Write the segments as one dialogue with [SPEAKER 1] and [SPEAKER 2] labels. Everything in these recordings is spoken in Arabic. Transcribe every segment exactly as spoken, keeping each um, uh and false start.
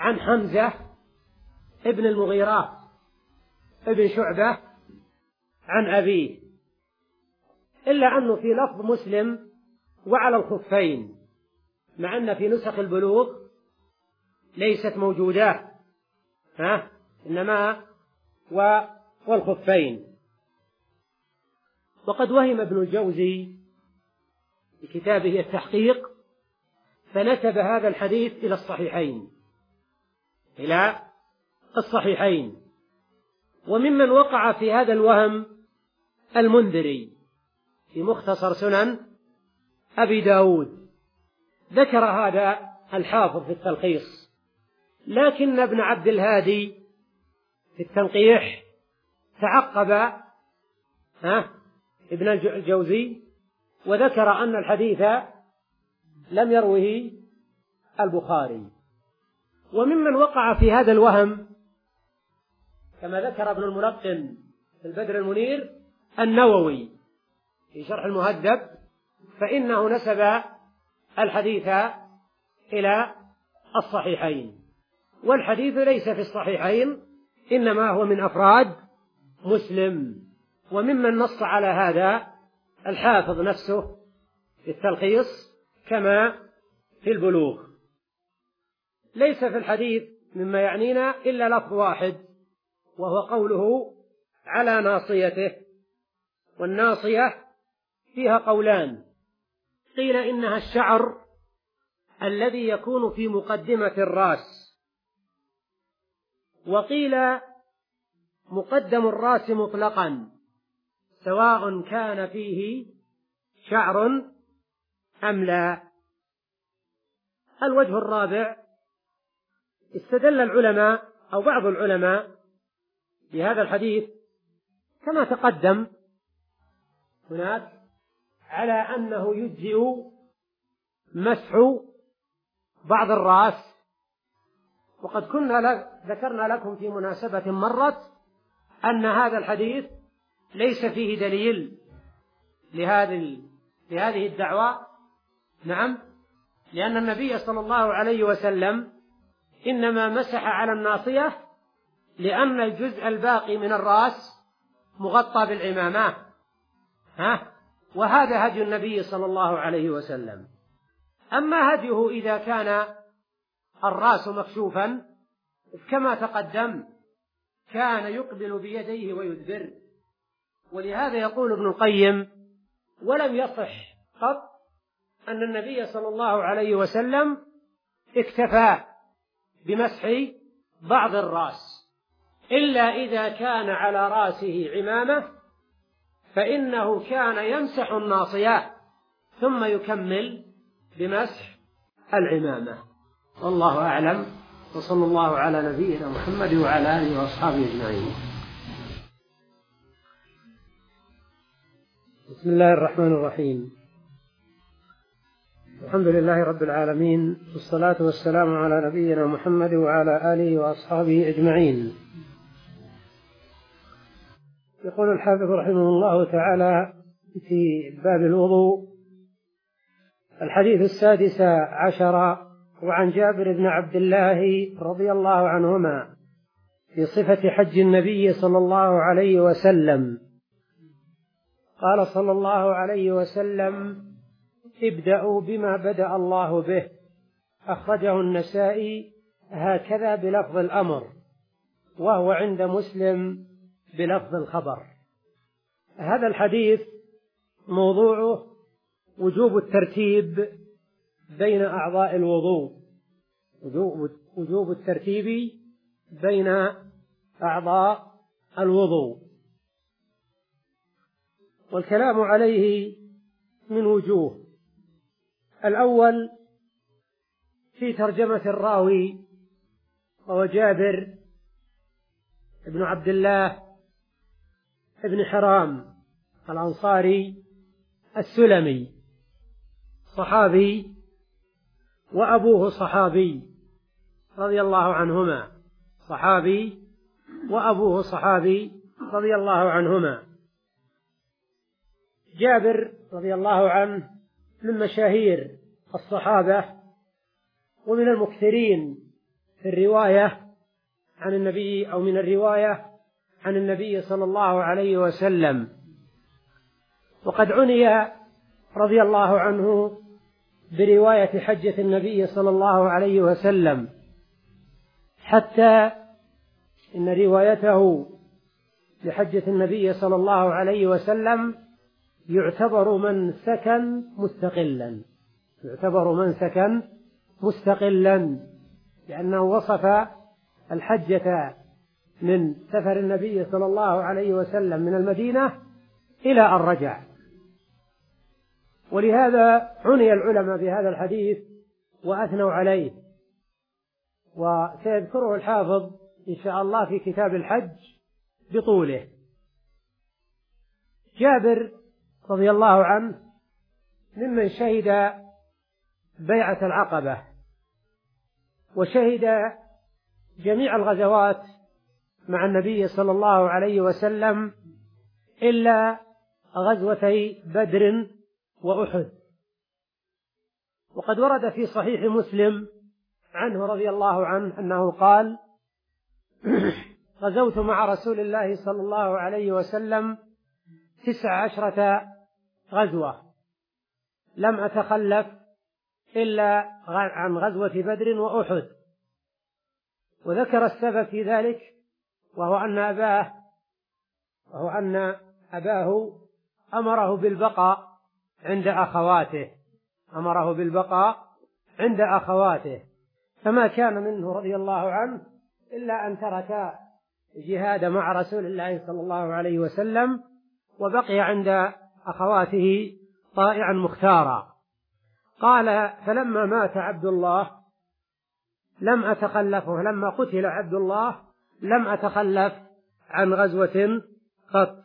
[SPEAKER 1] عن حمزة ابن المغيرة ابن شعبة عن أبيه، إلا أنه في لفظ مسلم وعلى الخفين، مع أن في نسخ البلوغ ليست موجودة، ها إنما والخفين. وقد وهم ابن الجوزي في كتابه التحقيق فنسب هذا الحديث إلى الصحيحين إلى الصحيحين. وممن وقع في هذا الوهم المنذري في مختصر سنن أبي داود، ذكر هذا الحافظ في التلخيص، لكن ابن عبد الهادي في التنقيح تعقب ها ابن الجوزي وذكر أن الحديث لم يروه البخاري. وممن وقع في هذا الوهم كما ذكر ابن الملقن في البدر المنير النووي في شرح المهذب، فإنه نسب الحديث إلى الصحيحين، والحديث ليس في الصحيحين إنما هو من أفراد مسلم. وممن نص على هذا الحافظ نفسه في التلخيص كما في البلوغ. ليس في الحديث مما يعنينا إلا لفظ واحد، وهو قوله على ناصيته. والناصية فيها قولان، قيل إنها الشعر الذي يكون في مقدمة الرأس، وقيل مقدم الرأس مطلقا سواء كان فيه شعر أم لا. الوجه الرابع، استدل العلماء أو بعض العلماء بهذا الحديث كما تقدم هناك على أنه يجزئ مسح بعض الرأس. وقد كنا ذكرنا لكم في مناسبة مرت أن هذا الحديث ليس فيه دليل لهذه لهذه الدعوة. نعم، لأن النبي صلى الله عليه وسلم إنما مسح على الناصية لأن الجزء الباقي من الرأس مغطى بالعمامة، ها وهذا هدي النبي صلى الله عليه وسلم. أما هديه إذا كان الرأس مكشوفا كما تقدم كان يقبل بيديه ويدبر. ولهذا يقول ابن القيم: ولم يصح قط أن النبي صلى الله عليه وسلم اكتفى بمسح بعض الرأس، إلا إذا كان على رأسه عمامة فإنه كان يمسح الناصية ثم يكمل بمسح العمامة. والله أعلم، وصلى الله على نبينا محمد وعلى آله وأصحابه أجمعين. بسم الله الرحمن الرحيم. الحمد لله رب العالمين، والصلاة والسلام على نبينا محمد وعلى آله وأصحابه أجمعين. يقول الحافظ رحمه الله تعالى في باب الوضوء: الحديث السادس عشر، وعن جابر بن عبد الله رضي الله عنهما في صفة حج النبي صلى الله عليه وسلم قال صلى الله عليه وسلم: ابدأوا بما بدأ الله به. أخرجه النسائي هكذا بلفظ الأمر، وهو عند مسلم بلفظ الخبر. هذا الحديث موضوعه وجوب الترتيب بين أعضاء الوضوء، وجوب الترتيب بين أعضاء الوضوء. والكلام عليه من وجوه. الأول في ترجمة الراوي، وهو جابر بن عبد الله بن حرام الأنصاري السلمي، صحابي وأبوه صحابي رضي الله عنهما، صحابي وأبوه صحابي رضي الله عنهما. جابر رضي الله عنه من مشاهير الصحابة ومن المكثرين في الرواية عن النبي أو من الرواية عن النبي صلى الله عليه وسلم. وقد عني رضي الله عنه برواية حجة النبي صلى الله عليه وسلم، حتى إن روايته لحجة النبي صلى الله عليه وسلم يعتبر منسكا مستقلا، يعتبر منسكا مستقلا لأنه وصف الحجة من سفر النبي صلى الله عليه وسلم من المدينة إلى أن رجع. ولهذا عني العلماء بهذا الحديث وأثنوا عليه، وسيذكره الحافظ إن شاء الله في كتاب الحج بطوله. جابر رضي الله عنه ممن شهد بيعة العقبة وشهد جميع الغزوات مع النبي صلى الله عليه وسلم إلا غزوتي بدر وأحد. وقد ورد في صحيح مسلم عنه رضي الله عنه أنه قال: غزوت مع رسول الله صلى الله عليه وسلم تسع عشرة غزوة لم أتخلف إلا عن غزوة بدر وأحد. وذكر السبب في ذلك وهو أن أباه وهو أن أباه أمره بالبقاء عند أخواته أمره بالبقاء عند أخواته فما كان منه رضي الله عنه إلا أن ترك الجهاد مع رسول الله صلى الله عليه وسلم وبقي عند أخواته طائعا مختارا. قال: فلما مات عبد الله لم أتخلفه لما قتل عبد الله لم أتخلف عن غزوة قط.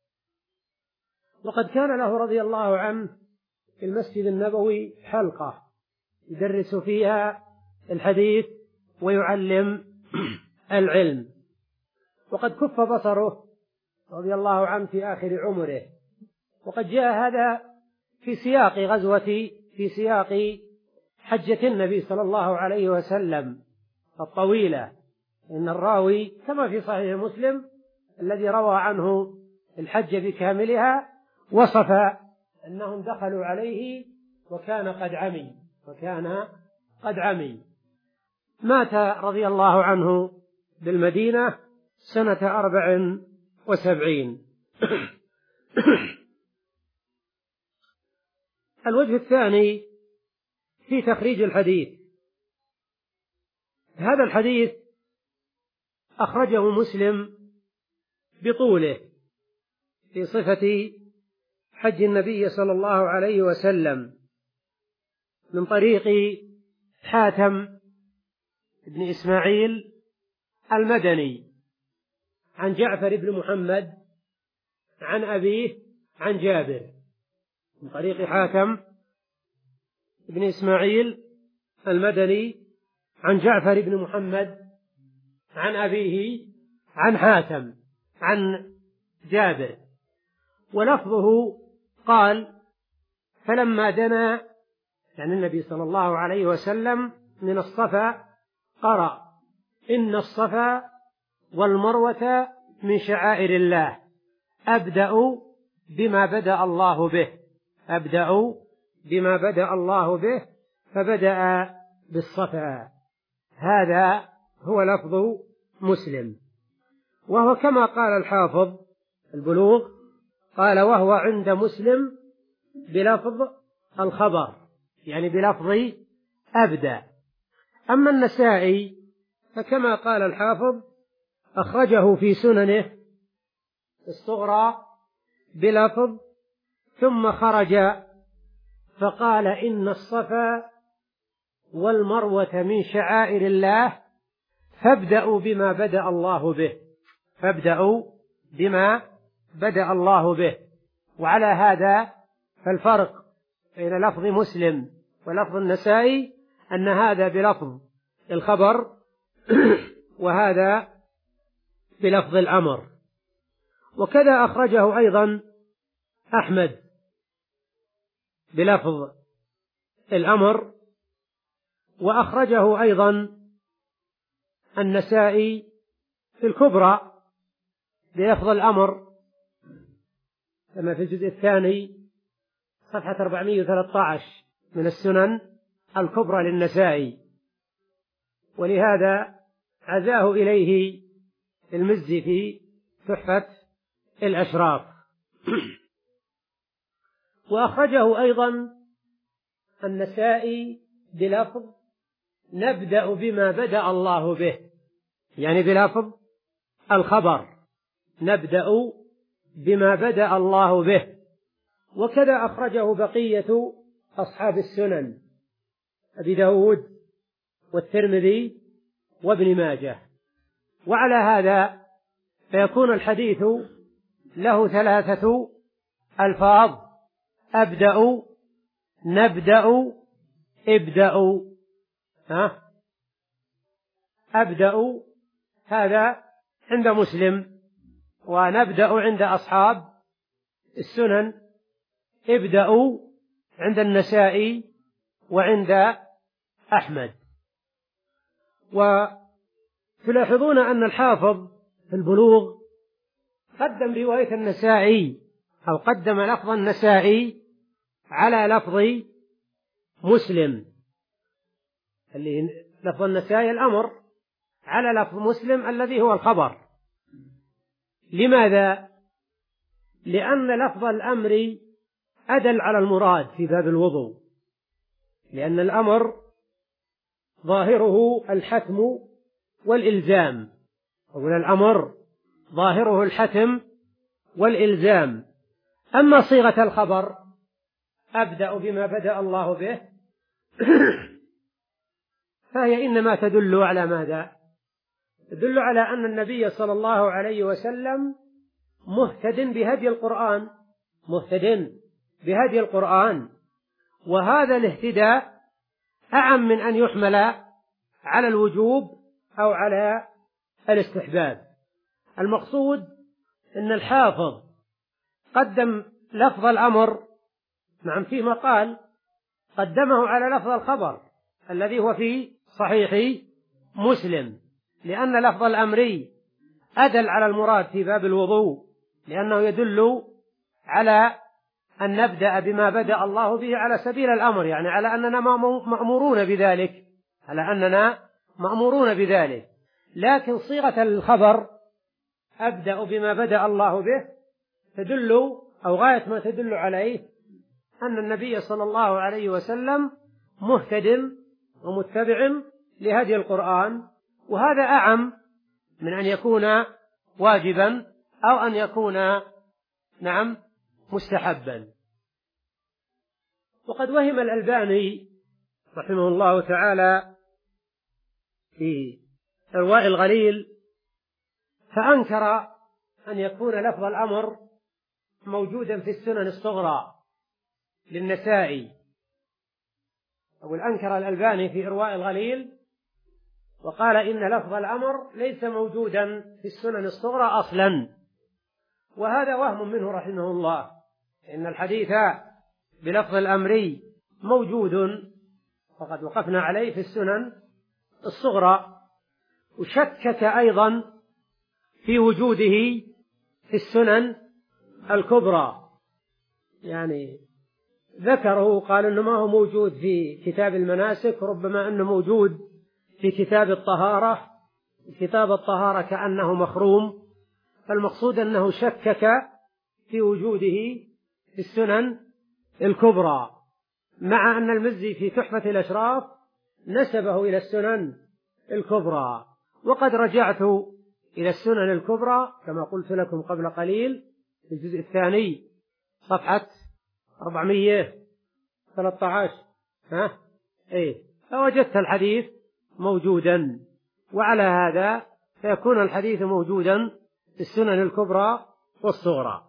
[SPEAKER 1] وقد كان له رضي الله عنه في المسجد النبوي حلقة يدرس فيها الحديث ويعلم العلم. وقد كف بصره رضي الله عنه في آخر عمره. وقد جاء هذا في سياق غزوة في سياق حجة النبي صلى الله عليه وسلم الطويلة. إن الراوي كما في صحيح مسلم الذي روى عنه الحج بكاملها وصف أنهم دخلوا عليه وكان قد عمي وكان قد عمي. مات رضي الله عنه بالمدينة سنة أربع وسبعين. الوجه الثاني في تخريج الحديث. هذا الحديث أخرجه مسلم بطوله في صفة حج النبي صلى الله عليه وسلم من طريق حاتم بن إسماعيل المدني عن جعفر بن محمد عن أبيه عن جابر، من طريق حاتم بن إسماعيل المدني عن جعفر بن محمد عن أبيه عن حاتم عن جابر. ولفظه قال: فلما دنا يعني النبي صلى الله عليه وسلم من الصفا قرأ: إن الصفا والمروة من شعائر الله أبدأ بما بدأ الله به أبدأ بما بدأ الله به فبدأ بالصفا. هذا هو لفظ مسلم. وهو كما قال الحافظ البلوغ قال: وهو عند مسلم بلفظ الخبر يعني بلفظ أبدأ. أما النسائي فكما قال الحافظ أخرجه في سننه الصغرى بلفظ ثم خرج فقال: إن الصفا والمروة من شعائر الله فابدأوا بما بدأ الله به فابدأوا بما بدأ الله به. وعلى هذا فالفرق بين لفظ مسلم ولفظ النسائي أن هذا بلفظ الخبر وهذا بلفظ الأمر. وكذا أخرجه أيضا أحمد بلفظ الأمر، وأخرجه أيضا النسائي في الكبرى بلفظ الأمر كما في الجزء الثاني صفحة أربعمائة وثلاثة عشر من السنن الكبرى للنسائي، ولهذا عزاه إليه المزي في تحفة الأشراف. وأخرجه أيضا النسائي بلفظ نبدأ بما بدأ الله به، يعني بلفظ الخبر نبدأ بما بدأ الله به. وكذا أخرجه بقية أصحاب السنن أبي داود والترمذي وابن ماجه. وعلى هذا فيكون الحديث له ثلاثة ألفاظ: أبدأ، نبدأ، ابدأ. ها؟ أبدأ هذا عند مسلم، ونبدأ عند أصحاب السنن، ابدأوا عند النسائي وعند أحمد. وتلاحظون أن الحافظ في البلوغ قدم رواية النسائي أو قدم لفظ النسائي على لفظ مسلم، اللي لفظ النسائي الأمر على لفظ مسلم الذي هو الخبر. لماذا؟ لأن لفظ الأمر أدل على المراد في باب الوضوء، لأن الأمر ظاهره الحتم والإلزام، أو الأمر ظاهره الحتم والإلزام. أما صيغة الخبر أبدأ بما بدأ الله به فهي إنما تدل على ماذا؟ تدل على أن النبي صلى الله عليه وسلم مهتد بهدي القرآن، مهتد بهدي القرآن، وهذا الاهتداء أعم من أن يحمل على الوجوب أو على الاستحباب. المقصود أن الحافظ قدم لفظ الأمر، نعم فيه مقال قدمه على لفظ الخبر الذي هو في صحيح مسلم، لأن لفظ الأمر أدل على المراد في باب الوضوء، لأنه يدل على أن نبدأ بما بدأ الله به على سبيل الأمر، يعني على أننا مأمورون بذلك، على أننا مأمورون بذلك. لكن صيغة الخبر أبدأ بما بدأ الله به تدل أو غاية ما تدل عليه أن النبي صلى الله عليه وسلم مهتد ومتبع لهدي القرآن، وهذا أعم من أن يكون واجبا أو أن يكون نعم مستحبا. وقد وهم الألباني رحمه الله تعالى في إرواء الغليل فأنكر أن يكون لفظ الأمر موجودا في السنن الصغرى للنسائي، أو أنكر الألباني في إرواء الغليل وقال إن لفظ الأمر ليس موجودا في السنن الصغرى أصلا، وهذا وهم منه رحمه الله، إن الحديث بلفظ الأمر موجود وقد وقفنا عليه في السنن الصغرى. وشكك أيضا في وجوده في السنن الكبرى، يعني ذكره قال إنه ما هو موجود في كتاب المناسك، ربما أنه موجود في كتاب الطهارة، كتاب الطهارة كأنه مخروم. فالمقصود أنه شكك في وجوده في السنن الكبرى، مع أن المزي في تحفة الأشراف نسبه إلى السنن الكبرى. وقد رجعت إلى السنن الكبرى كما قلت لكم قبل قليل في الجزء الثاني صفحة أربعمائة وثلاثة عشر، ها إيه فوجدت الحديث موجودا، وعلى هذا فيكون الحديث موجودا في السنن الكبرى والصغرى.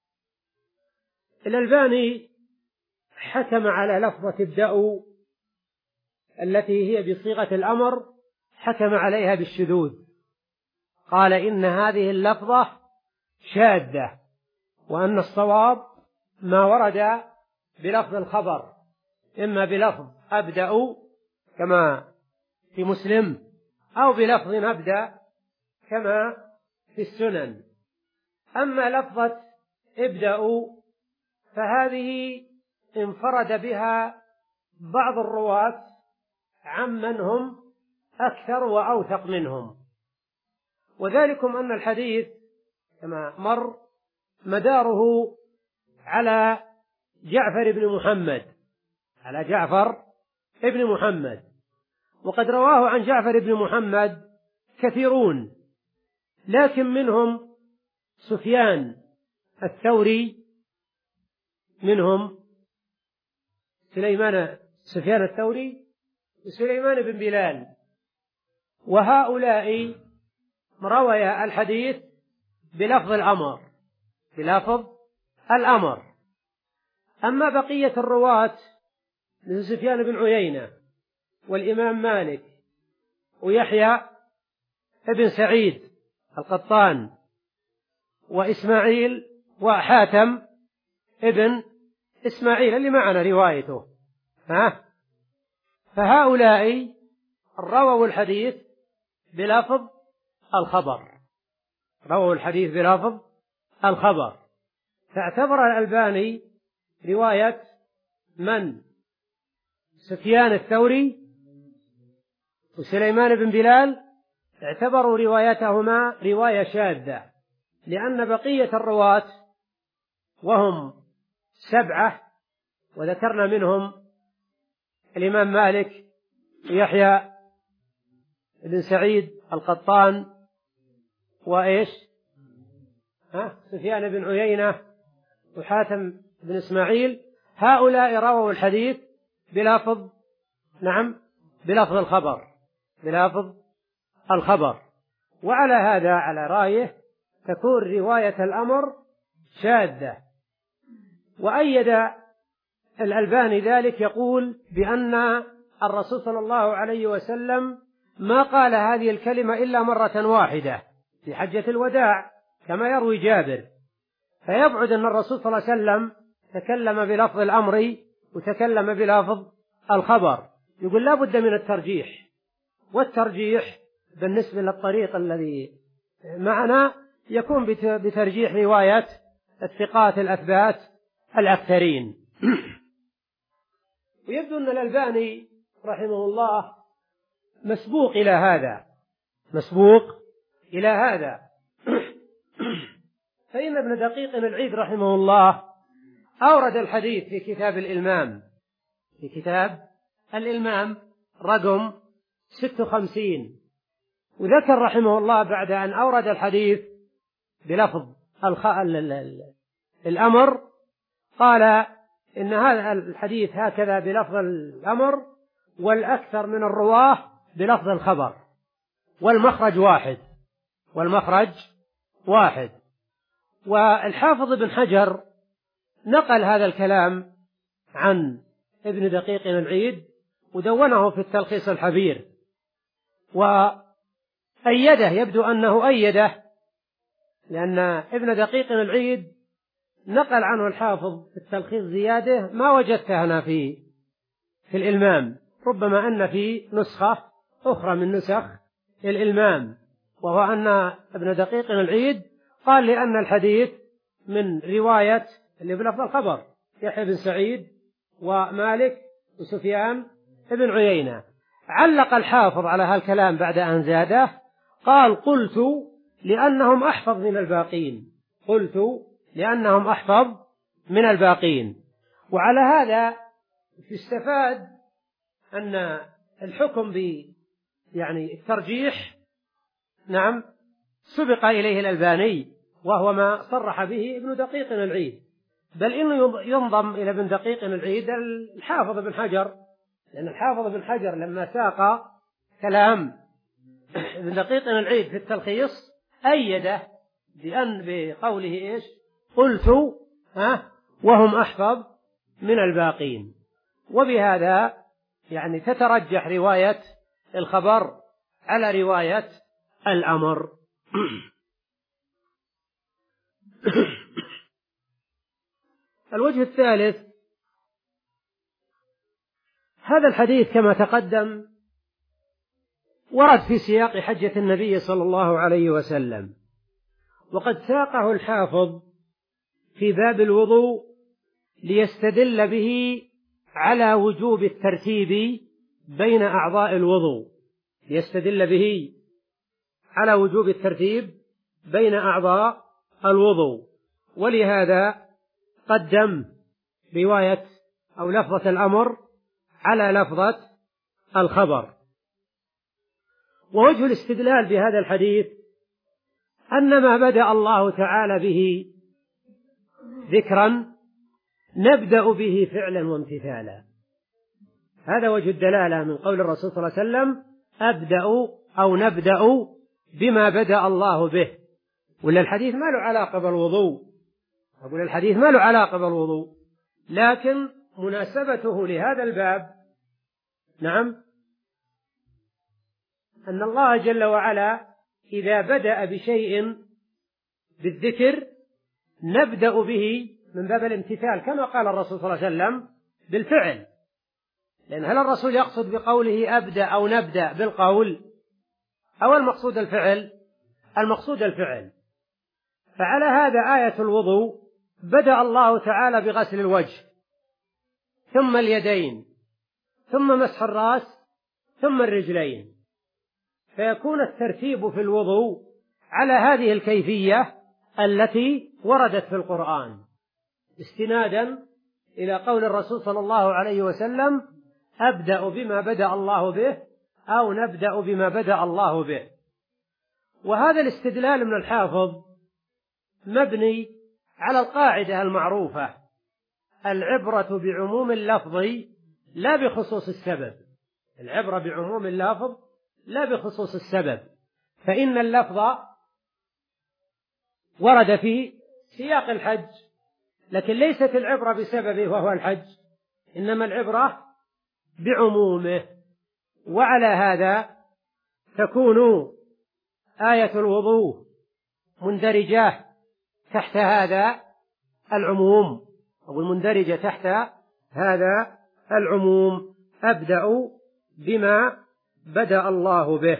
[SPEAKER 1] الألباني حكم على لفظة ابدأوا التي هي بصيغة الأمر، حكم عليها بالشذوذ، قال إن هذه اللفظة شاذة، وأن الصواب ما ورد بلفظ الخبر، إما بلفظ أبدأ كما في مسلم أو بلفظ ابدأ كما في السنن. أما لفظة ابدأوا فهذه انفرد بها بعض الرواة عمن هم أكثر وأوثق منهم، وذلكم أن الحديث كما مر مداره على جعفر بن محمد على جعفر ابن محمد، وقد رواه عن جعفر بن محمد كثيرون، لكن منهم سفيان الثوري، منهم سليمان سفيان الثوري وسليمان بن بلال، وهؤلاء روي الحديث بلفظ الأمر بلفظ الأمر. أما بقية الرواة من سفيان بن عيينة والإمام مالك ويحيى ابن سعيد القطان وإسماعيل وحاتم ابن إسماعيل اللي معنا روايته، ها فهؤلاء رووا الحديث بلفظ الخبر رووا الحديث بلفظ الخبر فاعتبر الألباني رواية من سفيان الثوري وسليمان بن بلال اعتبروا روايتهما رواية شاذة، لأن بقية الرواة وهم سبعة وذكرنا منهم الإمام مالك ويحيى بن سعيد القطان وإيش ها سفيان بن عيينة وحاتم بن إسماعيل، هؤلاء رووا الحديث بلفظ نعم بلفظ الخبر بلفظ الخبر وعلى هذا على رأيه تكون رواية الأمر شاذة. وأيد الألباني ذلك يقول بأن الرسول صلى الله عليه وسلم ما قال هذه الكلمة إلا مرة واحدة في حجة الوداع كما يروي جابر، فيبعد أن الرسول صلى الله عليه وسلم تكلم بلفظ الأمر وتكلم بلفظ الخبر. يقول لا بد من الترجيح، والترجيح بالنسبة للطريق الذي معنا يكون بترجيح رواية الثقات الأثبات الأكثرين. ويبدو أن الألباني رحمه الله مسبوق إلى هذا مسبوق إلى هذا فإن ابن دقيق العيد رحمه الله أورد الحديث في كتاب الإلمام في كتاب الإلمام رقم ستة وخمسين، وذكر رحمه الله بعد أن أورد الحديث بلفظ الخ... الأمر قال إن هذا الحديث هكذا بلفظ الأمر، والأكثر من الرواه بلفظ الخبر، والمخرج واحد والمخرج واحد. والحافظ ابن حجر نقل هذا الكلام عن ابن دقيق العيد ودونه في التلخيص الحبير وأيده، يبدو أنه أيده، لأن ابن دقيق العيد نقل عنه الحافظ في التلخيص زيادة ما وجدتها أنا في في الإلمام، ربما أن في نسخة أخرى من نسخ الإلمام، وهو أن ابن دقيق العيد قال لأن الحديث من رواية اللي بلفظ الخبر يحيى بن سعيد ومالك وسفيان ابن عيينة. علق الحافظ على هالكلام بعد أن زاده قال قلت لأنهم أحفظ من الباقين قلت لأنهم أحفظ من الباقين. وعلى هذا يستفاد أن الحكم ب يعني الترجيح نعم سبق إليه الألباني، وهو ما صرح به ابن دقيق العيد، بل إنه ينضم إلى ابن دقيق العيد الحافظ ابن حجر، لأن الحافظ ابن حجر لما ساق كلام ابن دقيق العيد في التلخيص أيده بأن بقوله إيش قلت ها وهم أحفظ من الباقين. وبهذا يعني تترجح رواية الخبر على رواية الأمر. الوجه الثالث، هذا الحديث كما تقدم ورد في سياق حجة النبي صلى الله عليه وسلم، وقد ساقه الحافظ في باب الوضوء ليستدل به على وجوب الترتيب بين أعضاء الوضوء، ليستدل به على وجوب الترتيب بين أعضاء الوضوء، ولهذا قدم رواية أو لفظة الأمر على لفظة الخبر. ووجه الاستدلال بهذا الحديث أن ما بدأ الله تعالى به ذكرا نبدأ به فعلا وامتثالا، هذا وجه الدلالة من قول الرسول صلى الله عليه وسلم أبدأ أو نبدأ بما بدأ الله به. ولا الحديث ما له علاقة بالوضوء، أقول الحديث ما له علاقة بالوضوء، لكن مناسبته لهذا الباب نعم أن الله جل وعلا إذا بدأ بشيء بالذكر نبدأ به من باب الامتثال، كما قال الرسول صلى الله عليه وسلم بالفعل، لأن هل الرسول يقصد بقوله أبدأ أو نبدأ بالقول أو المقصود الفعل؟ المقصود الفعل. فعلى هذا آية الوضوء بدأ الله تعالى بغسل الوجه ثم اليدين ثم مسح الرأس ثم الرجلين، فيكون الترتيب في الوضوء على هذه الكيفية التي وردت في القرآن استنادا إلى قول الرسول صلى الله عليه وسلم أبدأ بما بدأ الله به أو نبدأ بما بدأ الله به. وهذا الاستدلال من الحافظ مبني على القاعدة المعروفة العبرة بعموم اللفظ لا بخصوص السبب، العبرة بعموم اللفظ لا بخصوص السبب، فإن اللفظ ورد في سياق الحج لكن ليست العبرة بسببه وهو الحج، إنما العبرة بعمومه. وعلى هذا تكون آية الوضوء مندرجة تحت هذا العموم أو المندرجة تحت هذا العموم، أبدأ بما بدأ الله به.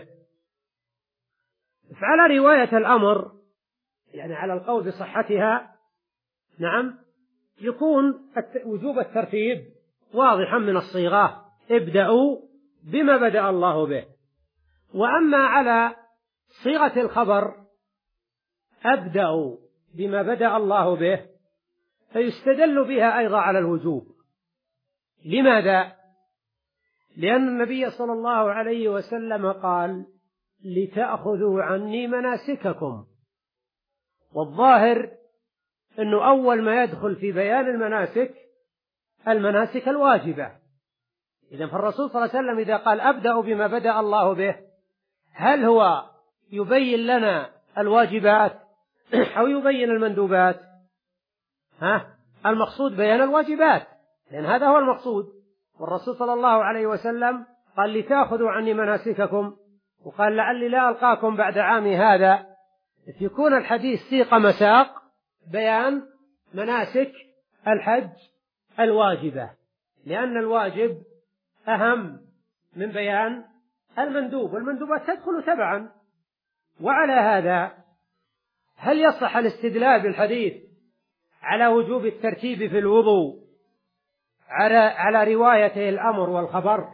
[SPEAKER 1] فعلى رواية الأمر يعني على القول بصحتها نعم يكون وجوب الترتيب واضحا من الصيغة ابدأوا بما بدأ الله به. وأما على صيغة الخبر أبدأوا بما بدأ الله به فيستدل بها أيضا على الوجوب. لماذا؟ لأن النبي صلى الله عليه وسلم قال لتأخذوا عني مناسككم، والظاهر أنه أول ما يدخل في بيان المناسك المناسك الواجبة. إذن فالرسول صلى الله عليه وسلم إذا قال أبدأ بما بدأ الله به هل هو يبين لنا الواجبات أو يبين المندوبات؟ ها؟ المقصود بيان الواجبات، لأن هذا هو المقصود. والرسول صلى الله عليه وسلم قال لتأخذوا عني مناسككم، وقال لعلي لا ألقاكم بعد عامي هذا، يكون الحديث سيق مساق بيان مناسك الحج الواجبة، لأن الواجب أهم من بيان المندوب، والمندوبات تدخل تبعا. وعلى هذا هل يصح الاستدلال بالحديث على وجوب الترتيب في الوضوء على على روايتي الأمر والخبر؟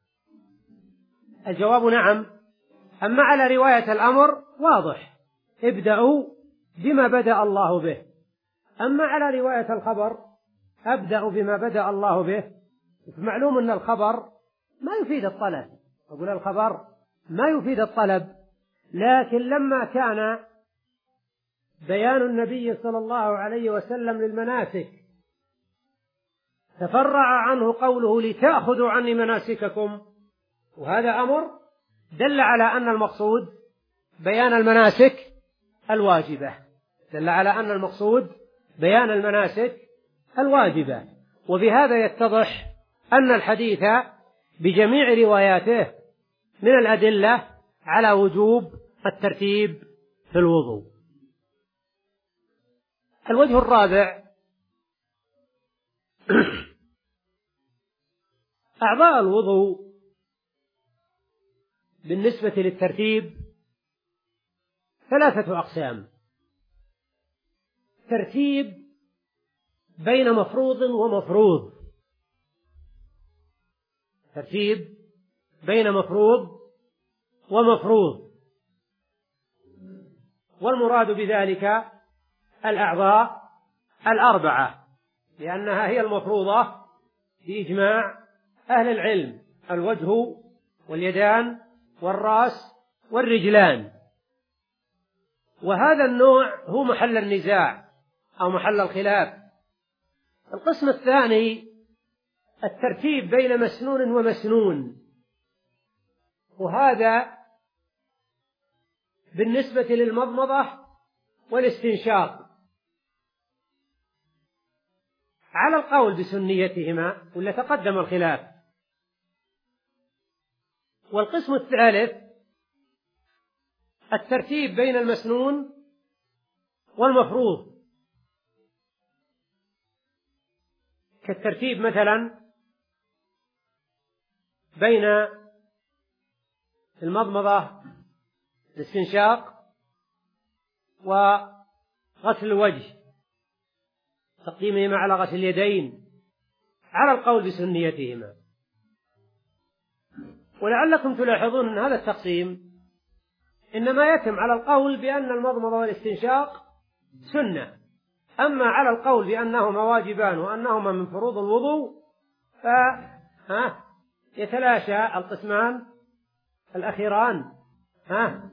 [SPEAKER 1] الجواب نعم. أما على رواية الأمر واضح ابدأوا بما بدأ الله به، أما على رواية الخبر أبدأ بما بدأ الله به، معلوم أن الخبر ما يفيد الطلب، أقول الخبر ما يفيد الطلب، لكن لما كان بيان النبي صلى الله عليه وسلم للمناسك تفرع عنه قوله لتأخذوا عني مناسككم، وهذا أمر دل على أن المقصود بيان المناسك الواجبة، دل على أن المقصود بيان المناسك الواجبة. وبهذا يتضح أن الحديث بجميع رواياته من الأدلة على وجوب الترتيب في الوضوء. الوجه الرابع أعضاء الوضوء بالنسبة للترتيب ثلاثة أقسام: ترتيب بين مفروض ومفروض، ترتيب بين مفروض ومفروض، والمراد بذلك الأعضاء الأربعة، لأنها هي المفروضة بإجماع أهل العلم: الوجه واليدان والرأس والرجلان. وهذا النوع هو محل النزاع أو محل الخلاف. القسم الثاني الترتيب بين مسنون ومسنون، وهذا بالنسبة للمضمضة والاستنشاق على القول بسنيتهما، ولا تقدم الخلاف. والقسم الثالث الترتيب بين المسنون والمفروض، كالترتيب مثلا بين المضمضة الاستنشاق وغسل الوجه، تقديمهما على غسل اليدين على القول بسنيتهما. ولعلكم تلاحظون أن هذا التقسيم إنما يتم على القول بأن المضمضة والاستنشاق سنة، أما على القول بأنهما واجبان وأنهما من فروض الوضوء فيتلاشى القسمان الأخيران ها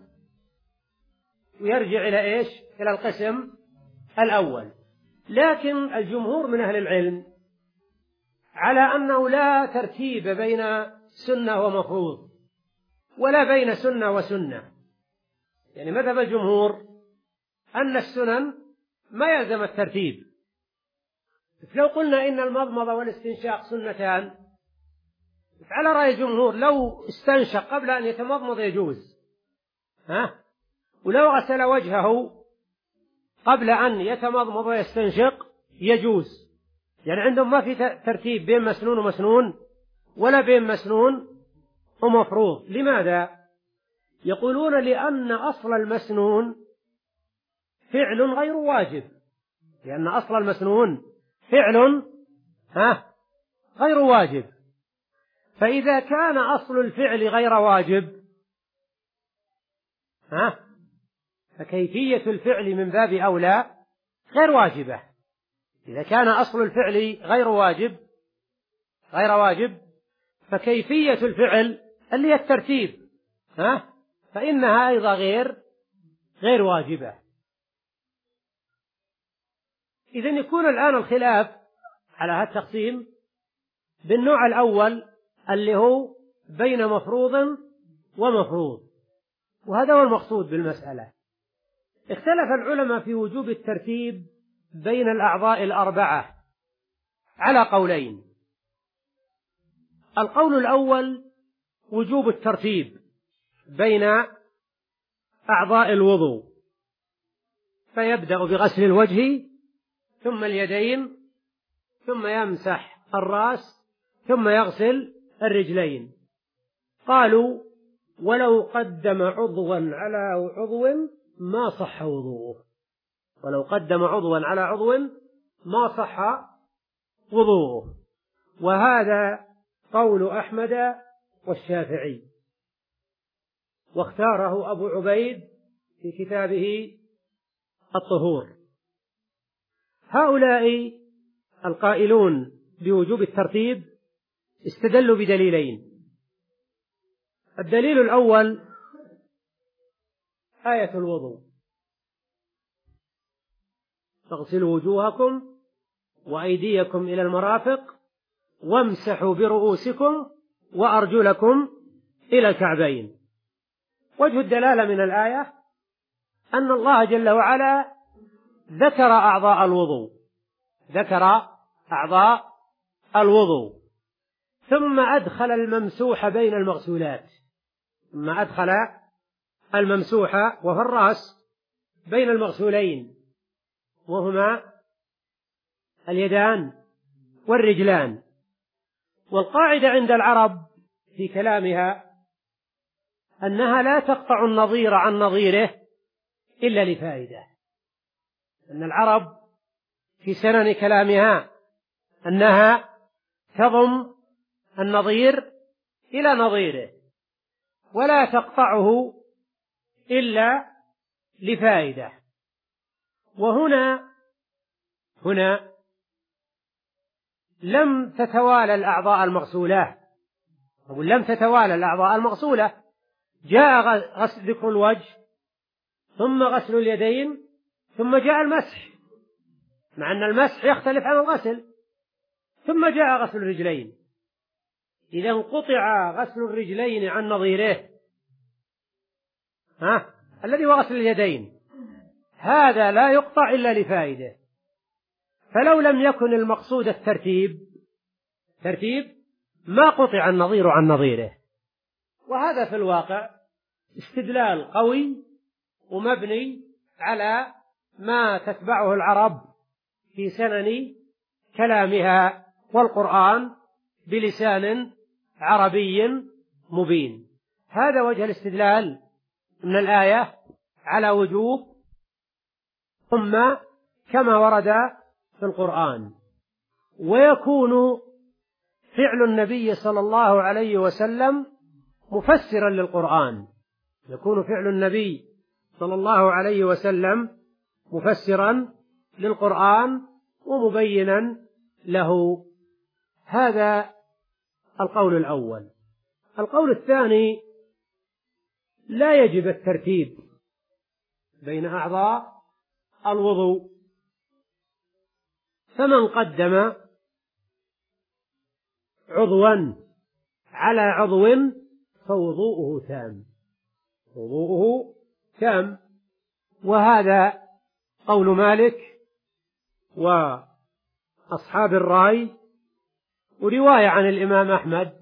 [SPEAKER 1] ويرجع إلى إيش؟ إلى القسم الأول. لكن الجمهور من أهل العلم على أنه لا ترتيب بين سنة ومفروض ولا بين سنة وسنة، يعني مذهب الجمهور أن السنن ما يلزم الترتيب. لو قلنا إن المضمضة والاستنشاق سنتان، على رأي الجمهور لو استنشق قبل أن يتمضمض يجوز، ها؟ ولو غسل وجهه قبل أن يتمضمض ويستنشق يجوز. يعني عندهم ما في ترتيب بين مسنون ومسنون ولا بين مسنون ومفروض. لماذا؟ يقولون لأن أصل المسنون فعل غير واجب، لأن أصل المسنون فعل ها غير واجب، فإذا كان أصل الفعل غير واجب ها فكيفية الفعل من باب أولى غير واجبة. إذا كان أصل الفعل غير واجب غير واجب فكيفية الفعل اللي هي الترتيب ها فإنها أيضا غير غير واجبة. إذن يكون الآن الخلاف على هذا التقسيم بالنوع الأول اللي هو بين مفروض ومفروض، وهذا هو المقصود بالمسألة. اختلف العلماء في وجوب الترتيب بين الأعضاء الأربعة على قولين. القول الأول وجوب الترتيب بين أعضاء الوضوء، فيبدأ بغسل الوجه ثم اليدين ثم يمسح الرأس ثم يغسل الرجلين. قالوا ولو قدم عضوا على عضو ما صح وضوءه، ولو قدم عضوا على عضو ما صح وضوءه. وهذا قول أحمد والشافعي، واختاره أبو عبيد في كتابه الطهور. هؤلاء القائلون بوجوب الترتيب استدلوا بدليلين. الدليل الأول آية الوضوء: فاغسلوا وجوهكم وأيديكم إلى المرافق وامسحوا برؤوسكم وأرجلكم إلى الكعبين. وجه الدلالة من الآية أن الله جل وعلا ذكر أعضاء الوضوء ذكر أعضاء الوضوء ثم أدخل الممسوح بين المغسولات ثم أدخل الممسوح وهو الرأس بين المغسولين وهما اليدان والرجلان. والقاعدة عند العرب في كلامها أنها لا تقطع النظير عن نظيره إلا لفائدة، أن العرب في سنن كلامها أنها تضم النظير إلى نظيره ولا تقطعه إلا لفائدة. وهنا هنا لم تتوالى الأعضاء المغسولة، أو لم تتوالى الأعضاء المغسولة، جاء غسل ذكر الوجه ثم غسل اليدين ثم جاء المسح، مع أن المسح يختلف عن الغسل، ثم جاء غسل الرجلين. إذا انقطع غسل الرجلين عن نظيره ها الذي هو غسل اليدين، هذا لا يقطع إلا لفائدة. فلو لم يكن المقصود الترتيب ترتيب ما قطع النظير عن نظيره. وهذا في الواقع استدلال قوي ومبني على ما تتبعه العرب في سنن كلامها والقرآن بلسان عربي مبين. هذا وجه الاستدلال من الآية على وجوب ثم كما ورد في القرآن. ويكون فعل النبي صلى الله عليه وسلم مفسرا للقرآن، يكون فعل النبي صلى الله عليه وسلم مفسرا للقرآن ومبينا له. هذا القول الأول. القول الثاني: لا يجب الترتيب بين أعضاء الوضوء، فمن قدم عضوا على عضو فوضوءه تام، وضوءه تام. وهذا قول مالك وأصحاب الرأي، ورواية عن الإمام أحمد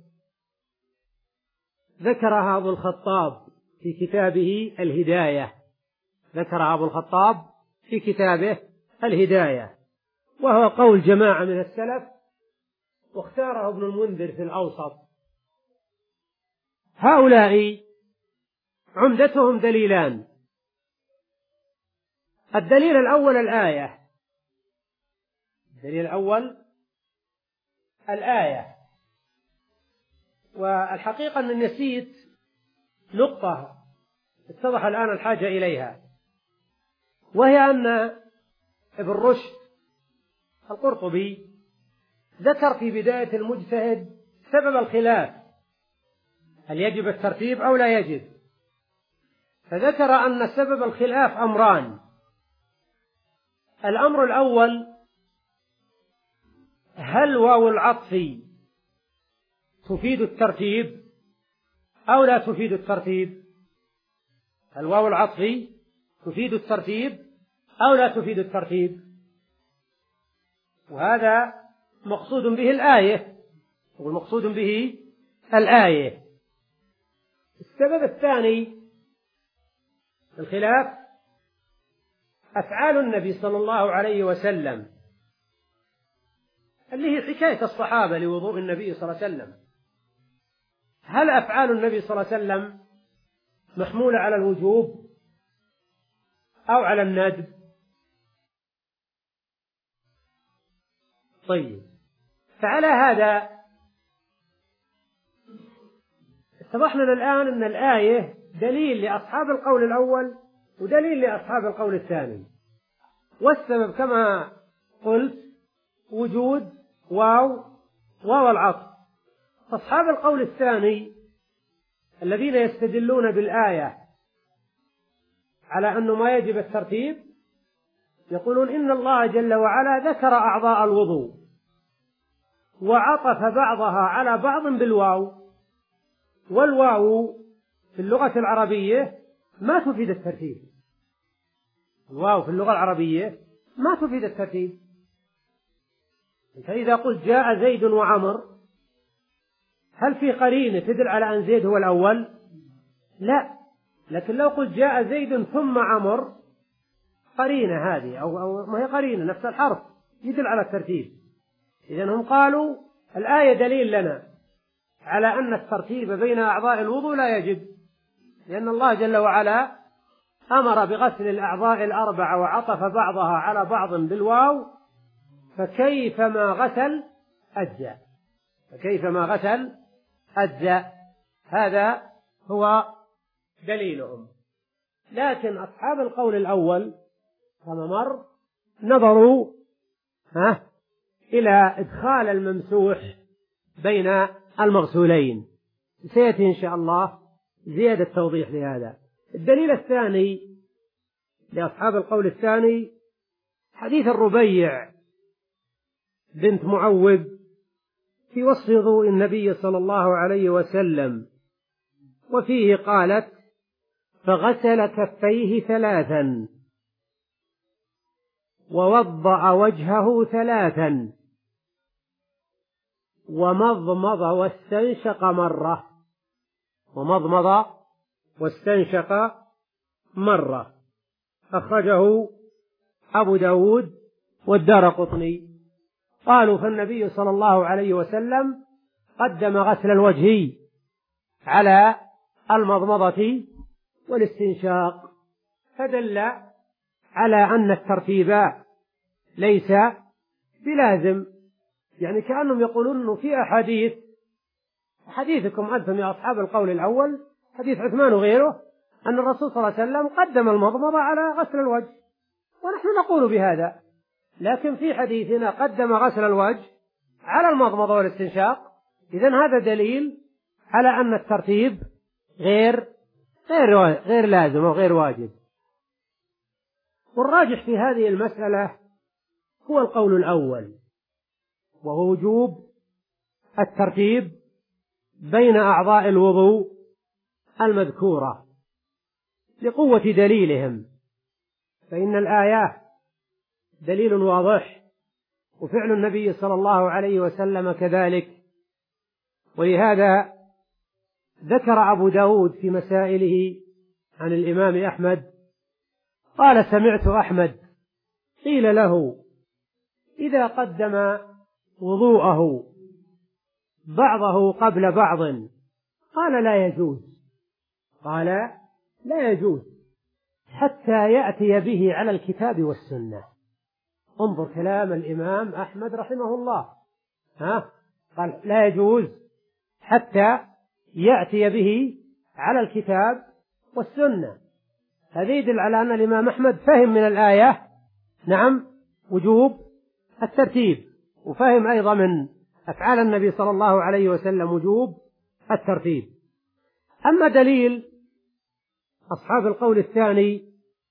[SPEAKER 1] ذكرها أبو الخطاب في كتابه الهداية ذكرها أبو الخطاب في كتابه الهداية وهو قول جماعة من السلف، واختاره ابن المنذر في الأوسط. هؤلاء عمدتهم دليلان: الدليل الأول الآية الدليل الأول الآية والحقيقة أن نسيت نقطة اتضح الآن الحاجة إليها، وهي أن ابن رشد القرطبي ذكر في بداية المجتهد سبب الخلاف، هل يجب الترتيب أو لا يجب، فذكر أن سبب الخلاف أمران: الأمر الأول هل واو العطف تفيد الترتيب أو لا تفيد الترتيب، هل واو العطف تفيد الترتيب أو لا تفيد الترتيب، وهذا مقصود به الآية والمقصود به الآية. السبب الثاني الخلاف أفعال النبي صلى الله عليه وسلم، اللي هي حكاية الصحابة لوضوء النبي صلى الله عليه وسلم، هل أفعال النبي صلى الله عليه وسلم محمولة على الوجوب أو على الندب؟ طيب، فعلى هذا اتضح لنا الآن أن الآية دليل لأصحاب القول الأول ودليل لأصحاب القول الثاني، والسبب كما قلت وجود واو واو العطف. أصحاب القول الثاني الذين يستدلون بالآية على أنه ما يجب الترتيب يقولون إن الله جل وعلا ذكر أعضاء الوضوء وعطف بعضها على بعض بالواو، والواو في اللغة العربية ما تفيد الترتيب، الواو في اللغة العربية ما تفيد الترتيب. فإذا قلت جاء زيد وعمر، هل في قرينة تدل على أن زيد هو الأول؟ لا، لكن لو قلت جاء زيد ثم عمر، قرينة هذه أو, أو ما هي قرينة نفس الحرف يدل على الترتيب. إذن هم قالوا الآية دليل لنا على أن الترتيب بين أعضاء الوضوء لا يجب، لأن الله جل وعلا أمر بغسل الأعضاء الأربعة وعطف بعضها على بعض بالواو، فكيفما غسل أجزأ، فكيفما غسل أجزأ. هذا هو دليلهم. لكن أصحاب القول الأول كما مر نظروا ها إلى إدخال الممسوح بين المغسولين، سيأتي إن شاء الله زيادة توضيح لهذا. الدليل الثاني لأصحاب القول الثاني حديث الربيع بنت معوذ في وصف وضوء النبي صلى الله عليه وسلم، وفيه قالت: فغسل كفيه ثلاثا ووضأ وجهه ثلاثا ومضمض واستنشق مرة، ومضمض واستنشق مرة. أخرجه أبو داود والدارقطني. قالوا: فالنبي صلى الله عليه وسلم قدم غسل الوجه على المضمضة والاستنشاق، فدل على أن الترتيب ليس بلازم. يعني كأنهم يقولون أنه في أحاديث، حديثكم أنتم يا أصحاب القول الأول حديث عثمان وغيره، أن الرسول صلى الله عليه وسلم قدم المضمضة على غسل الوجه، ونحن نقول بهذا، لكن في حديثنا قدم غسل الوجه على المضمضة والاستنشاق. إذن هذا دليل على أن الترتيب غير غير غير لازم وغير واجب. والراجح في هذه المسألة هو القول الأول، وهو وجوب الترتيب بين أعضاء الوضوء المذكورة لقوة دليلهم، فإن الآية دليل واضح، وفعل النبي صلى الله عليه وسلم كذلك. ولهذا ذكر أبو داود في مسائله عن الإمام أحمد قال: سمعت أحمد قيل له: إذا قدم وضوءه بعضه قبل بعض قال: لا يجوز، قال: لا يجوز حتى يأتي به على الكتاب والسنة. انظر كلام الإمام أحمد رحمه الله، ها؟ قال: لا يجوز حتى يأتي به على الكتاب والسنة. هذا يدل على أن الإمام أحمد فهم من الآية نعم وجوب الترتيب، وفهم أيضا من أفعال النبي صلى الله عليه وسلم وجوب الترتيب. أما دليل أصحاب القول الثاني،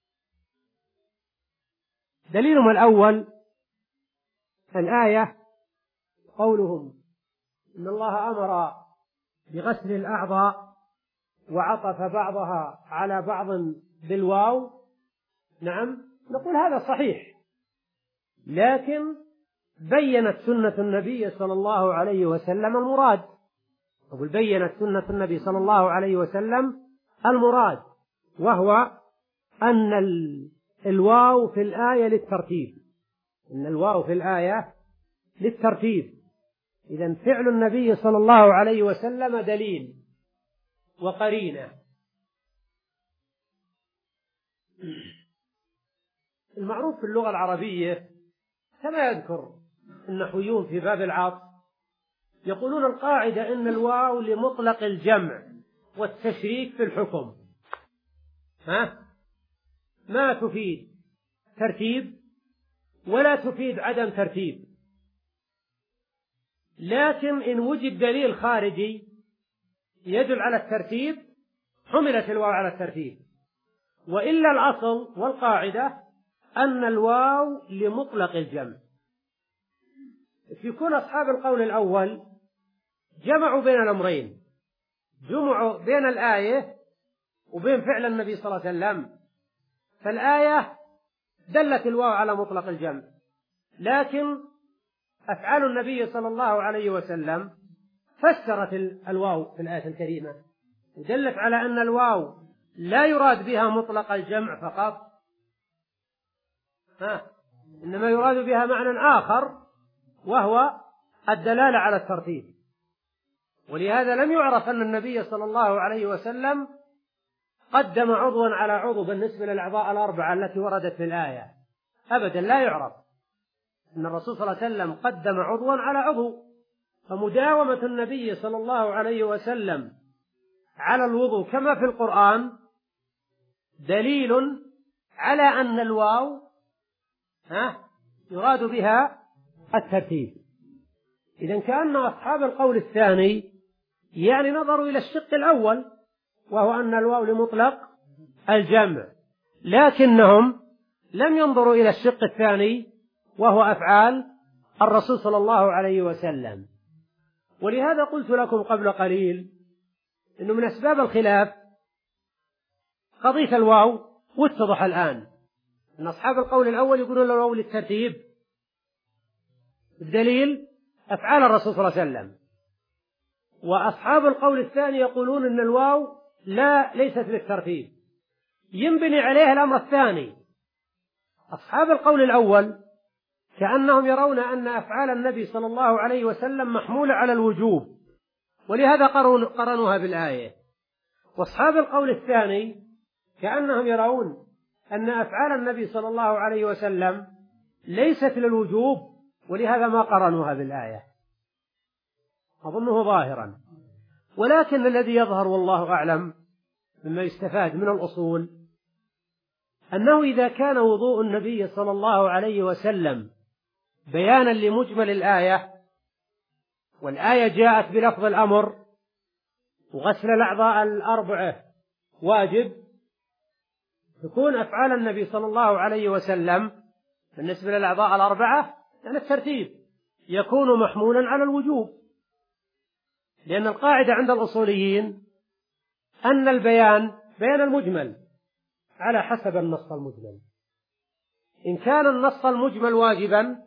[SPEAKER 1] دليلهم الأول الآية، قولهم إن الله أمر بغسل الأعضاء وعطف بعضها على بعض بالواو. نعم، نقول هذا صحيح، لكن بيّنت سنة النبي صلى الله عليه وسلم المراد. نقول بيّنت سنة النبي صلى الله عليه وسلم المراد، وهو أن الواو في الآية للترتيب، إن الواو في الآية للترتيب. إذن فعل النبي صلى الله عليه وسلم دليل وقرينة. المعروف في اللغة العربية كما يذكر النحويون في باب العطف، يقولون القاعدة إن الواو لمطلق الجمع والتشريك في الحكم، ها؟ ما تفيد ترتيب ولا تفيد عدم ترتيب، لكن إن وجد دليل خارجي يدل على الترتيب حملت الواو على الترتيب، وإلا الأصل والقاعدة أن الواو لمطلق الجمع. يكون أصحاب القول الأول جمعوا بين الأمرين، جمعوا بين الآية وبين فعل النبي صلى الله عليه وسلم، فالآية دلت الواو على مطلق الجمع، لكن أفعال النبي صلى الله عليه وسلم فسرت الواو في الآية الكريمة ودلت على أن الواو لا يراد بها مطلق الجمع فقط، ها، إنما يراد بها معنى آخر وهو الدلالة على الترتيب. ولهذا لم يعرف أن النبي صلى الله عليه وسلم قدم عضوا على عضو بالنسبة للأعضاء الأربعة التي وردت في الآية، أبدا لا يعرف أن الرسول صلى الله عليه وسلم قدم عضوا على عضو. فمداومة النبي صلى الله عليه وسلم على الوضوء كما في القرآن دليل على أن الواو ها يراد بها الترتيب. إذن كأن أصحاب القول الثاني يعني نظروا إلى الشق الأول وهو أن الواو لمطلق الجمع، لكنهم لم ينظروا إلى الشق الثاني وهو أفعال الرسول صلى الله عليه وسلم. ولهذا قلت لكم قبل قليل إنه من أسباب الخلاف قضية الواو، واتضح الآن أن أصحاب القول الأول يقولون الواو للترتيب بدليل أفعال الرسول صلى الله عليه وسلم، وأصحاب القول الثاني يقولون أن الواو لا ليست للترتيب. ينبني عليه الأمر الثاني. أصحاب القول الأول كأنهم يرون أن أفعال النبي صلى الله عليه وسلم محمولة على الوجوب، ولهذا قرنوها بالآية. وأصحاب القول الثاني كأنهم يرون أن أفعال النبي صلى الله عليه وسلم ليست للوجوب، ولهذا ما قرنوها بالآية. أظنه ظاهرا. ولكن الذي يظهر والله أعلم مما يستفاد من الأصول أنه إذا كان وضوء النبي صلى الله عليه وسلم بيانا لمجمل الآية، والآية جاءت بلفظ الأمر وغسل الأعضاء الأربعة واجب، تكون أفعال النبي صلى الله عليه وسلم بالنسبة للأعضاء الأربعة يعني الترتيب يكون محمولا على الوجوب، لأن القاعدة عند الأصوليين أن البيان بيان المجمل على حسب النص المجمل. إن كان النص المجمل واجبا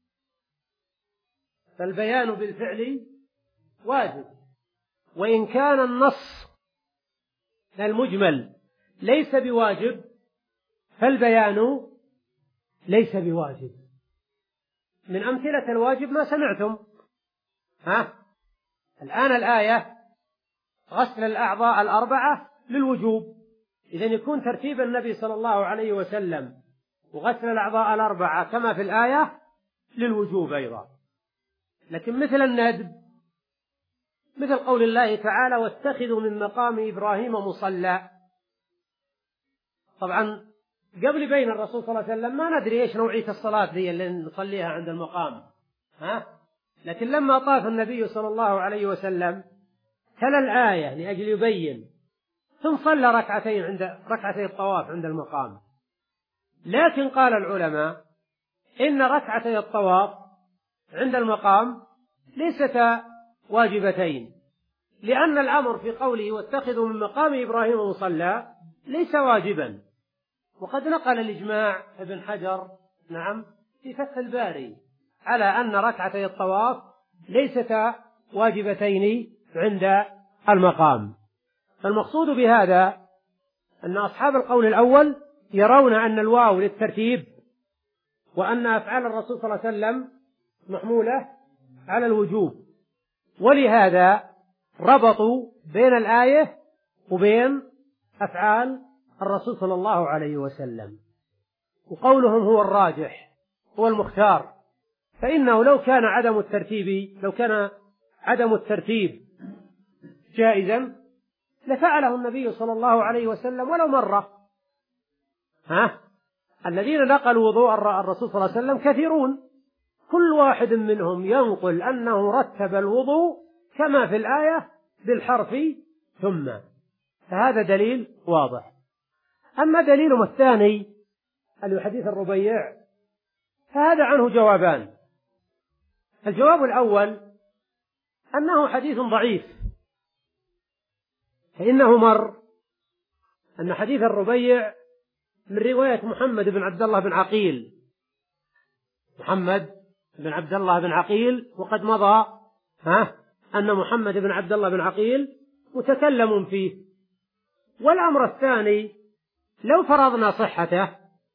[SPEAKER 1] فالبيان بالفعل واجب، وإن كان النص المجمل ليس بواجب فالبيان ليس بواجب. من أمثلة الواجب ما سمعتم ها الآن الآية غسل الأعضاء الأربعة للوجوب، إذن يكون ترتيب النبي صلى الله عليه وسلم وغسل الأعضاء الأربعة كما في الآية للوجوب أيضا. لكن مثل الندب، مثل قول الله تعالى واتخذوا من مقام إبراهيم مصلى، طبعا قبل بين الرسول صلى الله عليه وسلم ما ندري إيش نوعية الصلاة ذي اللي نصليها عند المقام ها؟ لكن لما طاف النبي صلى الله عليه وسلم تلا الآية لأجل يبين، ثم صلى ركعتين عند ركعتي الطواف عند المقام. لكن قال العلماء إن ركعتي الطواف عند المقام ليستا واجبتين، لأن الأمر في قوله واتخذوا من مقام إبراهيم مصلى ليس واجبا. وقد نقل الإجماع ابن حجر نعم في فتح الباري على أن ركعتي الطواف ليستا واجبتين عند المقام. فالمقصود بهذا أن أصحاب القول الأول يرون أن الواو للترتيب، وأن أفعال الرسول صلى الله عليه وسلم محمولة على الوجوب، ولهذا ربطوا بين الآية وبين أفعال الرسول صلى الله عليه وسلم. وقولهم هو الراجح هو المختار، فإنه لو كان عدم الترتيب لو كان عدم الترتيب جائزا لفعله النبي صلى الله عليه وسلم ولو مرة. ها الذين نقلوا وضوء الرسول صلى الله عليه وسلم كثيرون، كل واحد منهم ينقل أنه رتب الوضوء كما في الآية بالحرف ثم، فهذا دليل واضح. أما دليلهم الثاني اللي هو حديث الربيع فهذا عنه جوابان. الجواب الأول أنه حديث ضعيف، فإنه مر أن حديث الربيع من رواية محمد بن عبد الله بن عقيل محمد بن عبد الله بن عقيل وقد مضى ها أن محمد بن عبد الله بن عقيل متكلم فيه. والأمر الثاني لو فرضنا صحته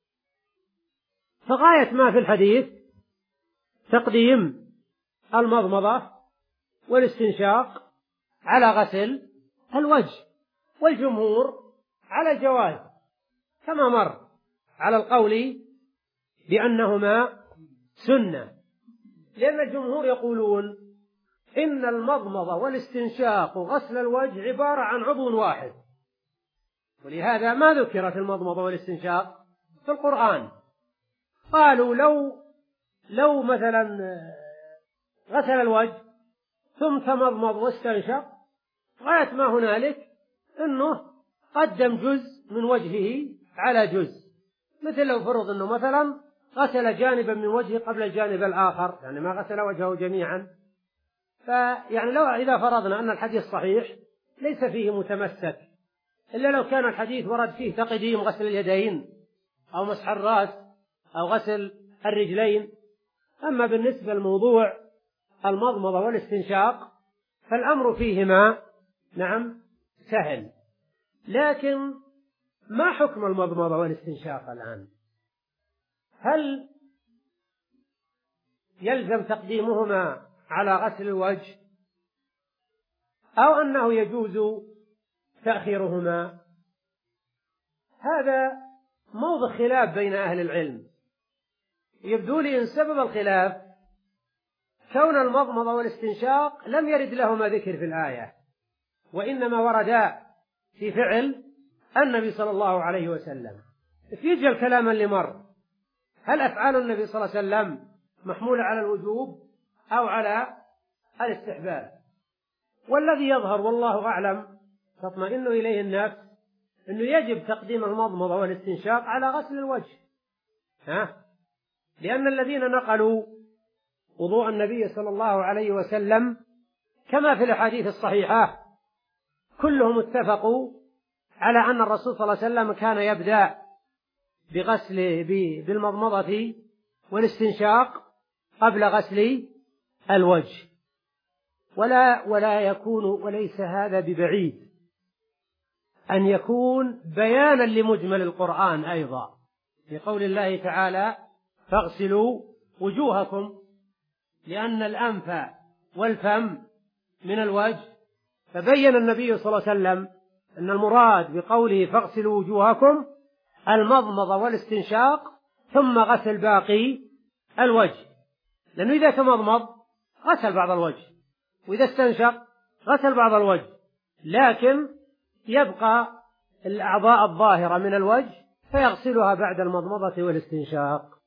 [SPEAKER 1] فغاية ما في الحديث تقديم المضمضة والاستنشاق على غسل الوجه، والجمهور على الجواز كما مر، على القول بأنهما سنة، لأن الجمهور يقولون إن المضمضة والاستنشاق وغسل الوجه عبارة عن عضو واحد، ولهذا ما ذكرت المضمضة والاستنشاق في القرآن. قالوا لو لو مثلا غسل الوجه ثم تمضمض واستنشق، غاية ما هنالك أنه قدم جزء من وجهه على جزء، مثل لو فرض أنه مثلا غسل جانبا من وجهه قبل الجانب الآخر، يعني ما غسل وجهه جميعا. فيعني لو إذا فرضنا أن الحديث صحيح ليس فيه متمسك، إلا لو كان الحديث ورد فيه تقديم غسل اليدين أو مسح الرأس أو غسل الرجلين. أما بالنسبة لموضوع المضمضة والاستنشاق فالأمر فيهما نعم سهل. لكن ما حكم المضمضة والاستنشاق الآن؟ هل يلزم تقديمهما على غسل الوجه أو أنه يجوز تأخيرهما؟ هذا موضع خلاف بين أهل العلم. يبدو لي أن سبب الخلاف كون المضمضة والاستنشاق لم يرد لهما ذكر في الآية، وإنما وردا في فعل النبي صلى الله عليه وسلم. يجي الكلام اللي مر، هل أفعال النبي صلى الله عليه وسلم محمولة على الوجوب أو على الاستحباب؟ والذي يظهر والله أعلم تطمئن إليه النفس أنه يجب تقديم المضمضة والاستنشاق على غسل الوجه، ها؟ لأن الذين نقلوا وضوء النبي صلى الله عليه وسلم كما في الأحاديث الصحيحة كلهم اتفقوا على أن الرسول صلى الله عليه وسلم كان يبدأ بغسل بالمضمضة والاستنشاق قبل غسل الوجه، ولا ولا يكون وليس هذا ببعيد أن يكون بيانا لمجمل القرآن أيضا، في قول الله تعالى فاغسلوا وجوهكم، لأن الأنف والفم من الوجه، فبين النبي صلى الله عليه وسلم أن المراد بقوله فاغسلوا وجوهكم المضمضة والاستنشاق ثم غسل باقي الوجه، لأنه إذا تمضمض غسل بعض الوجه، وإذا استنشق غسل بعض الوجه، لكن يبقى الأعضاء الظاهرة من الوجه فيغسلها بعد المضمضة والاستنشاق.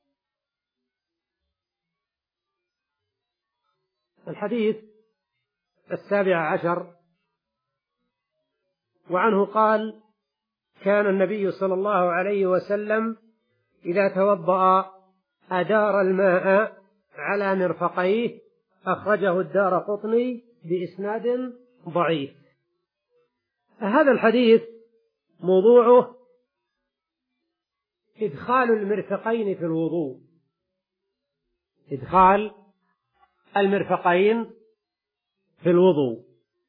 [SPEAKER 1] الحديث السابع عشر، وعنه قال كان النبي صلى الله عليه وسلم إذا توضأ أدار الماء على مرفقيه، أخرجه الدارقطني بإسناد ضعيف. هذا الحديث موضوعه إدخال المرفقين في الوضوء، إدخال المرفقين في الوضوء.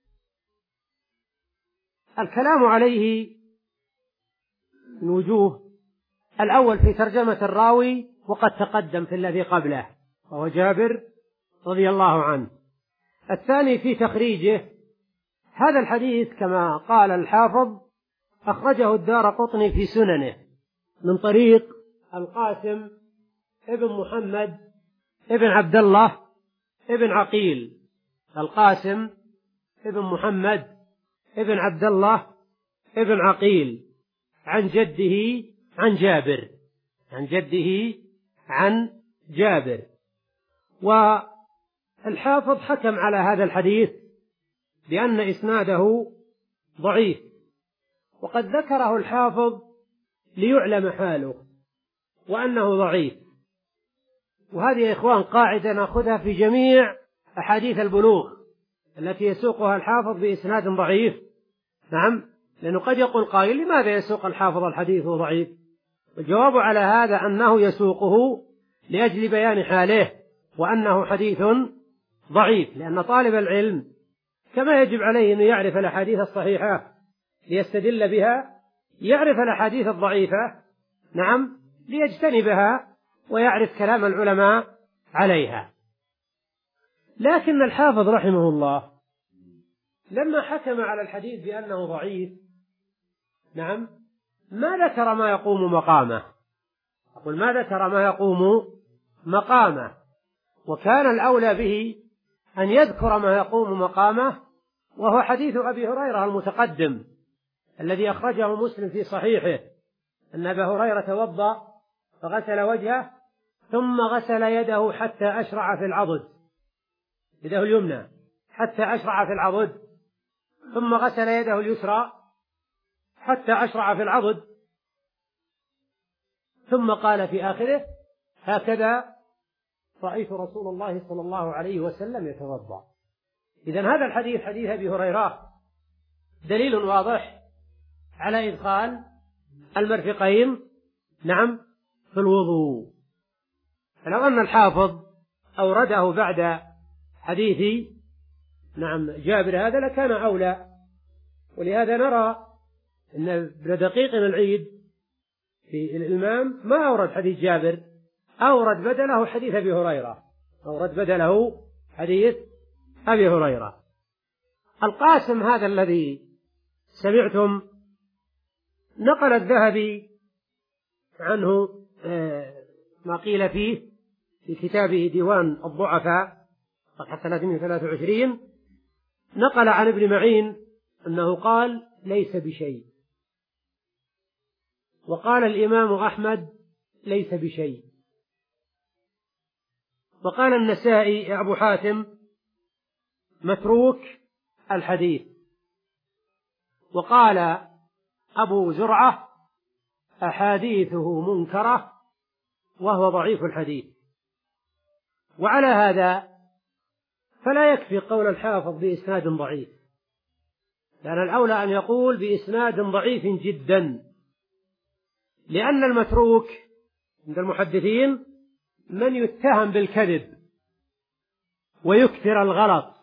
[SPEAKER 1] الكلام عليه من وجوه، الأول في ترجمة الراوي وقد تقدم في الذي قبله وهو جابر رضي الله عنه. الثاني في تخريجه، هذا الحديث كما قال الحافظ أخرجه الدارقطني في سننه من طريق القاسم ابن محمد ابن عبد الله ابن عقيل، القاسم ابن محمد ابن عبد الله ابن عقيل عن جده عن جابر، عن جده عن جابر. والحافظ حكم على هذا الحديث بأن إسناده ضعيف، وقد ذكره الحافظ ليعلم حاله وأنه ضعيف. وهذه يا إخوان قاعدة نأخذها في جميع أحاديث البلوغ التي يسوقها الحافظ بإسناد ضعيف. نعم، لأنه قد يقول قائل لماذا يسوق الحافظ الحديث ضعيف؟ الجواب على هذا أنه يسوقه لأجل بيان حاله وأنه حديث ضعيف، لأن طالب العلم كما يجب عليه أن يعرف الأحاديث الصحيحة ليستدل بها، يعرف الأحاديث الضعيفة نعم ليجتنبها ويعرف كلام العلماء عليها. لكن الحافظ رحمه الله لما حكم على الحديث بأنه ضعيف نعم ما ذكر ما يقوم مقامه، أقول ما ذكر ما يقوم مقامه، وكان الأولى به أن يذكر ما يقوم مقامه، وهو حديث أبي هريرة المتقدم الذي أخرجه مسلم في صحيحه، أن أبا هريرة توضأ فغسل وجهه ثم غسل يده حتى أشرع في العضد، يده اليمنى حتى أشرع في العضد، ثم غسل يده اليسرى حتى أشرع في العضد، ثم قال في آخره: هكذا رأيت رسول الله صلى الله عليه وسلم يتوضأ. إذن هذا الحديث حديث أبي هريرة دليل واضح على إدخال المرفقين نعم في الوضوء. فلو أن الحافظ أورده بعد حديث نعم جابر هذا لكان أولى، ولهذا نرى أن ابن دقيق العيد في الإلمام ما أورد حديث جابر، أورد بدله حديث أبي هريرة، أورد بدله حديث أبي هريرة. القاسم هذا الذي سمعتم نقل الذهبي عنه ما قيل فيه في كتابه ديوان الضعفاء صفحة ثلاثمائة وثلاثة وعشرين، نقل عن ابن معين أنه قال: ليس بشيء. وقال الإمام أحمد: ليس بشيء. وقال النسائي أبو حاتم: متروك الحديث. وقال أبو زرعة: أحاديثه منكرة وهو ضعيف الحديث. وعلى هذا فلا يكفي قول الحافظ بإسناد ضعيف، لأن الأولى أن يقول بإسناد ضعيف جدا، لأن المتروك عند المحدثين من يتهم بالكذب ويكثر الغلط،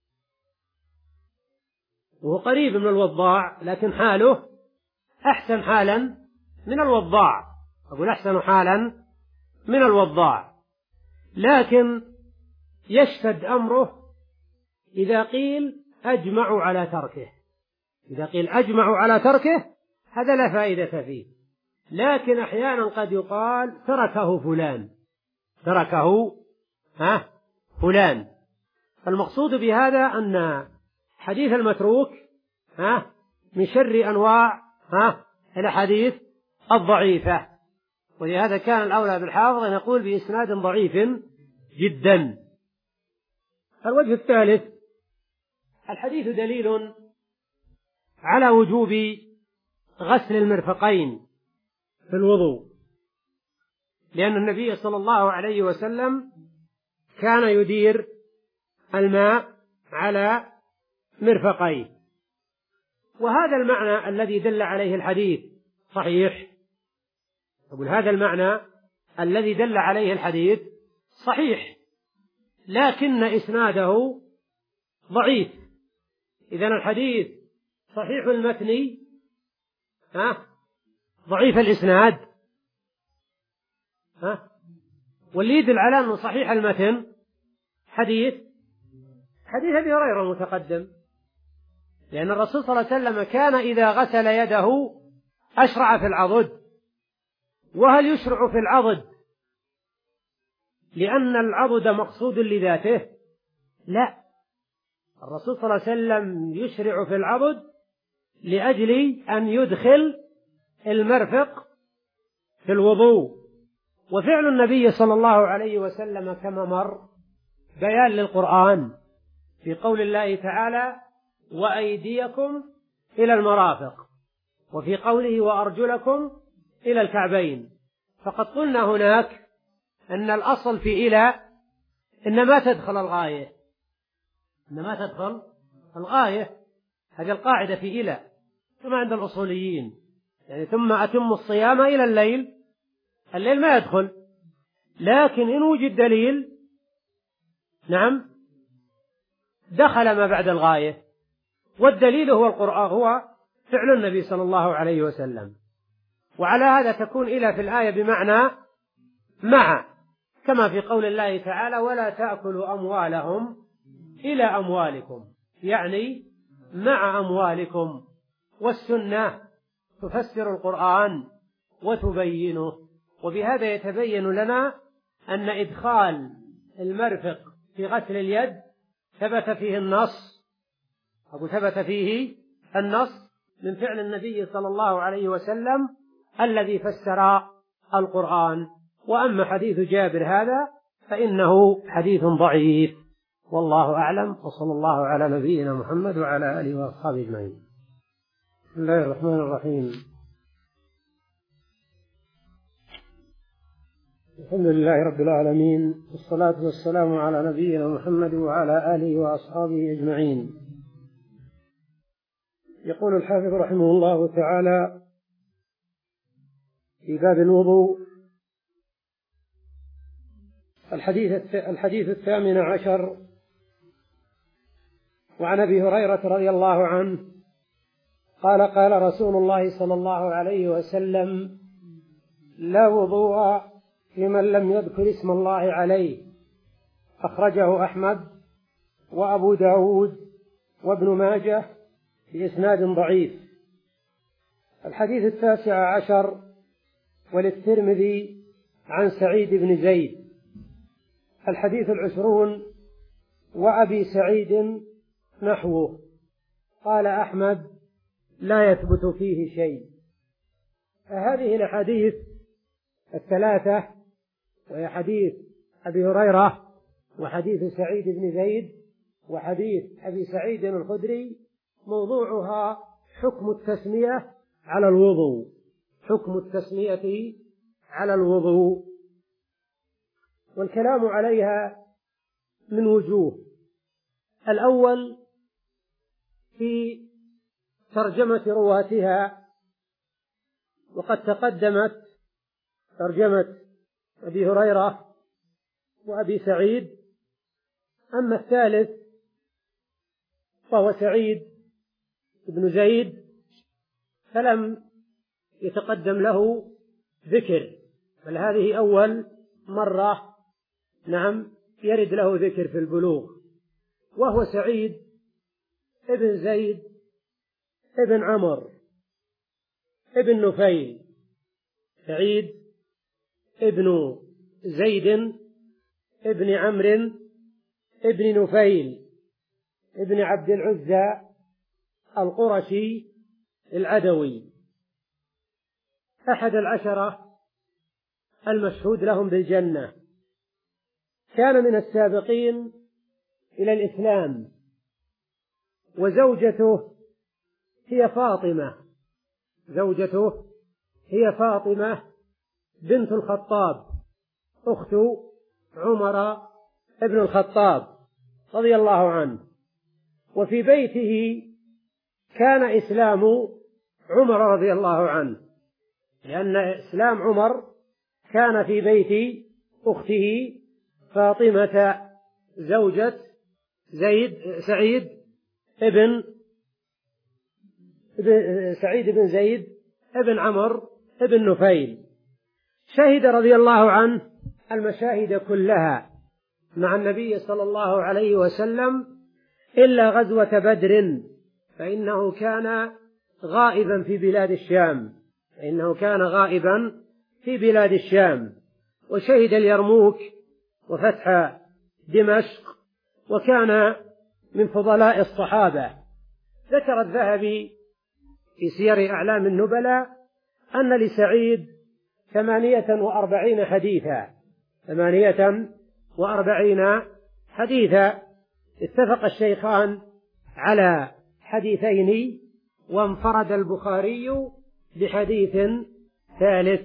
[SPEAKER 1] وهو قريب من الوضاع لكن حاله أحسن حالا من الوضاع، أقول أحسن حالا من الوضاع، لكن يشتد أمره إذا قيل أجمعوا على تركه، إذا قيل أجمعوا على تركه هذا لا فائدة فيه، لكن أحيانا قد يقال تركه فلان، تركه ها فلان. المقصود بهذا أن حديث المتروك ها من شر أنواع ها الأحاديث الضعيفة، ولهذا كان الأولى بالحافظ أن يقول بإسناد ضعيف جدا. الوجه الثالث: الحديث دليل على وجوب غسل المرفقين في الوضوء، لأن النبي صلى الله عليه وسلم كان يدير الماء على مرفقيه، وهذا المعنى الذي دل عليه الحديث صحيح، أقول هذا المعنى الذي دل عليه الحديث صحيح، لكن إسناده ضعيف. إذن الحديث صحيح المتن ها ضعيف الإسناد، ها واللي يدل على أنه صحيح المتن حديث حديث أبي هريرة المتقدم، لأن الرسول صلى الله عليه وسلم كان إذا غسل يده أشرع في العضد. وهل يشرع في العضد لأن العضد مقصود لذاته؟ لا، الرسول صلى الله عليه وسلم يشرع في العضد لأجل أن يدخل المرفق في الوضوء. وفعل النبي صلى الله عليه وسلم كما مر بيان للقرآن في قول الله تعالى: وأيديكم إلى المرافق، وفي قوله: وأرجلكم إلى الكعبين. فقد قلنا هناك أن الأصل في إلى إنما تدخل الغاية، إنما تدخل الغاية، هذه القاعدة في إلى كما عند الأصوليين، يعني ثم أتم الصيام إلى الليل، الليل ما يدخل، لكن إن وجد دليل نعم دخل ما بعد الغاية، والدليل هو القرآن، هو فعل النبي صلى الله عليه وسلم. وعلى هذا تكون إلى في الآية بمعنى مع، كما في قول الله تعالى: ولا تأكلوا أموالهم إلى أموالكم، يعني مع أموالكم. والسنة تفسر القرآن وتبينه. وبهذا يتبين لنا أن إدخال المرفق في غسل اليد ثبت فيه النص أو ثبت فيه النص من فعل النبي صلى الله عليه وسلم الذي فسر القرآن. وأما حديث جابر هذا فإنه حديث ضعيف، والله أعلم، وصلى الله على نبينا محمد وعلى آله وأصحابه أجمعين. بسم الله الرحمن الرحيم. الحمد لله رب العالمين، والصلاة والسلام على نبينا محمد وعلى آله وأصحابه أجمعين. يقول الحافظ رحمه الله تعالى في باب الوضوء: الحديث الحديث الثامن عشر. وعن أبي هريرة رضي الله عنه قال: قال رسول الله صلى الله عليه وسلم: لا وضوء لمن لم يذكر اسم الله عليه. أخرجه أحمد وأبو داود وابن ماجه بإسناد ضعيف. الحديث التاسع عشر وللترمذي عن سعيد بن زيد. الحديث العشرون وأبي سعيد نحوه. قال أحمد: لا يثبت فيه شيء. هذه الأحاديث الثلاثة، وهي حديث أبي هريرة وحديث سعيد بن زيد وحديث أبي سعيد الخدري، موضوعها حكم التسمية على الوضوء، حكم التسمية على الوضوء، والكلام عليها من وجوه. الأول في ترجمة رواتها، وقد تقدمت ترجمة أبي هريرة وأبي سعيد. أما الثالث فهو سعيد بن زيد فلم يتقدم له ذكر، بل هذه أول مرة نعم يرد له ذكر في البلوغ، وهو سعيد ابن زيد ابن عمر ابن نفيل. سعيد ابن زيد ابن عمرو ابن نفيل ابن عبد العزى القرشي العدوي، أحد العشرة المشهود لهم بالجنة. كان من السابقين إلى الإسلام، وزوجته هي فاطمة زوجته هي فاطمة بنت الخطاب أخت عمر ابن الخطاب رضي الله عنه. وفي بيته كان إسلام عمر رضي الله عنه، لأن إسلام عمر كان في بيت أخته فاطمة زوجة زيد سعيد ابن سعيد بن زيد ابن عمر ابن نفيل. شهد رضي الله عنه المشاهد كلها مع النبي صلى الله عليه وسلم إلا غزوة بدر، فإنه كان غائبا في بلاد الشام فإنه كان غائبا في بلاد الشام وشهد اليرموك وفتح دمشق، وكان من فضلاء الصحابة. ذكر الذهبي في سير أعلام النبلاء أن لسعيد ثمانية وأربعين حديثا ثمانية وأربعين حديثا. اتفق الشيخان على حديثين، وانفرد البخاري بحديث ثالث.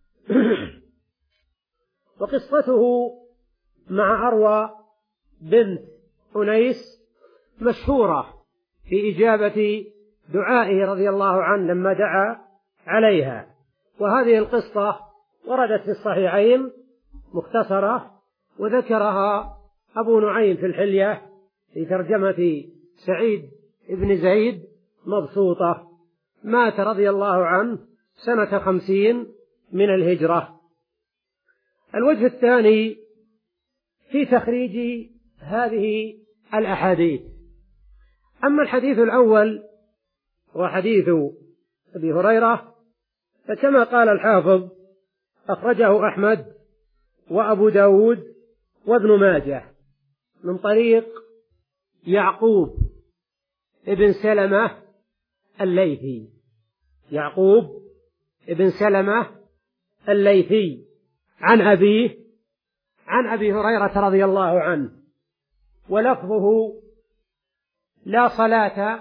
[SPEAKER 1] وقصته مع أروى بنت أنيس مشهورة في إجابة دعائه رضي الله عنه لما دعا عليها، وهذه القصة وردت في الصحيحين مختصرة، وذكرها أبو نعيم في الحلية في ترجمة سعيد بن زيد مبسوطة. مات رضي الله عنه سنة خمسين من الهجرة. الوجه الثاني في تخريج هذه الأحاديث. أما الحديث الأول وحديث أبي هريرة، فكما قال الحافظ أخرجه أحمد وأبو داود وابن ماجه من طريق يعقوب ابن سلمة الليثي، يعقوب ابن سلمة الليثي عن أبيه عن أبي هريرة رضي الله عنه، ولفظه: لا صلاة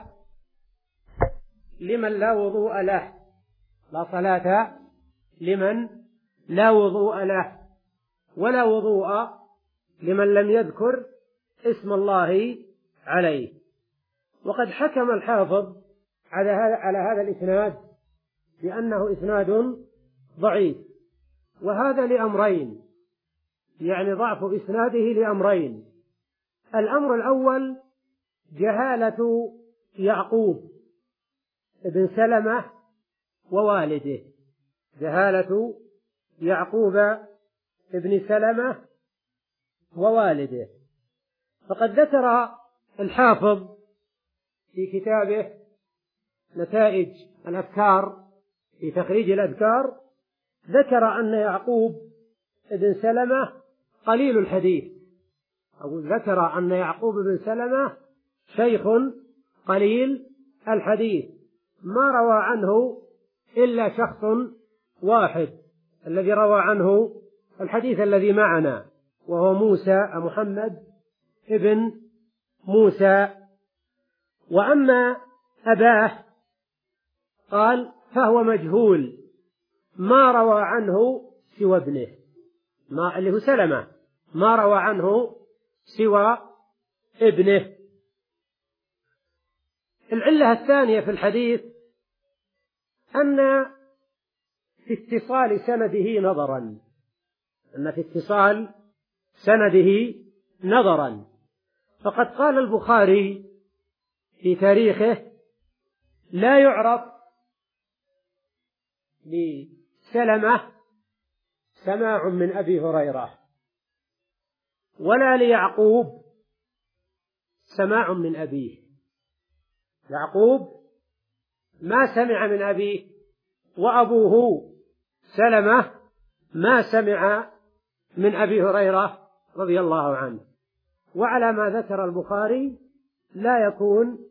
[SPEAKER 1] لمن لا وضوء له، لا صلاة لمن لا وضوء له، ولا وضوء لمن لم يذكر اسم الله عليه. وقد حكم الحافظ على هذا على هذا الإسناد بأنه إسناد ضعيف، وهذا لأمرين، يعني ضعف إسناده لأمرين: الأمر الأول جهالة يعقوب ابن سلمة ووالده، جهالة يعقوب ابن سلمة ووالده. فقد ذكر الحافظ في كتابه نتائج الأفكار في تخريج الأذكار، ذكر أن يعقوب ابن سلمة قليل الحديث، أو ذكر أن يعقوب بن سلمة شيخ قليل الحديث، ما روى عنه إلا شخص واحد الذي روى عنه الحديث الذي معنا، وهو موسى محمد ابن موسى. وأما أباه قال فهو مجهول، ما روى عنه سوى ابنه، ما اللي هو سلمة، ما روى عنه سوى ابنه. العلة الثانية في الحديث أن في اتصال سنده نظرا، أن في اتصال سنده نظرا، فقد قال البخاري في تاريخه: لا يعرف لسلمة سماع من أبي هريرة، ولا ليعقوب سماع من أبيه. يعقوب ما سمع من أبيه، وأبوه سلمة ما سمع من أبي هريرة رضي الله عنه. وعلى ما ذكر البخاري لا يكون